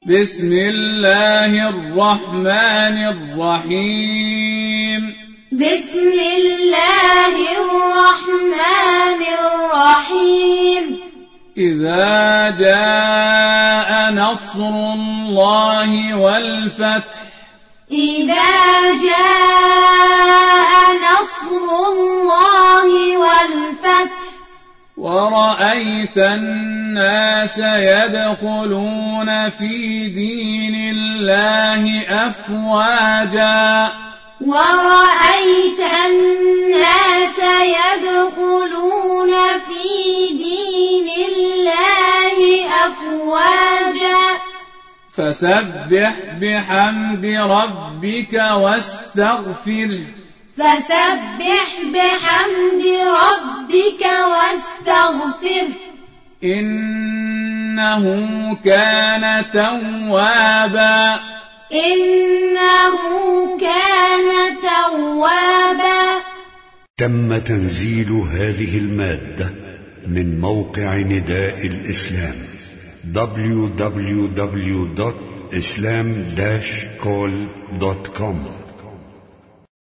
بسم الله الرحمن الرحيم. بسم الله الرحمن الرحيم. إذا جاء نصر الله والفتح. إذا جاء نصر الله والفتح. ورأيت الناس يدخلون في دين الله أفواجا. ورأيت الناس يدخلون في دين الله أفواجا. فسبح بحمد ربك واستغفره. فسبح بحمد ربك واستغفره. إنه كان توابا. إنه كان توابا. تم تنزيل هذه المادة من موقع نداء الإسلام www.islam-call.com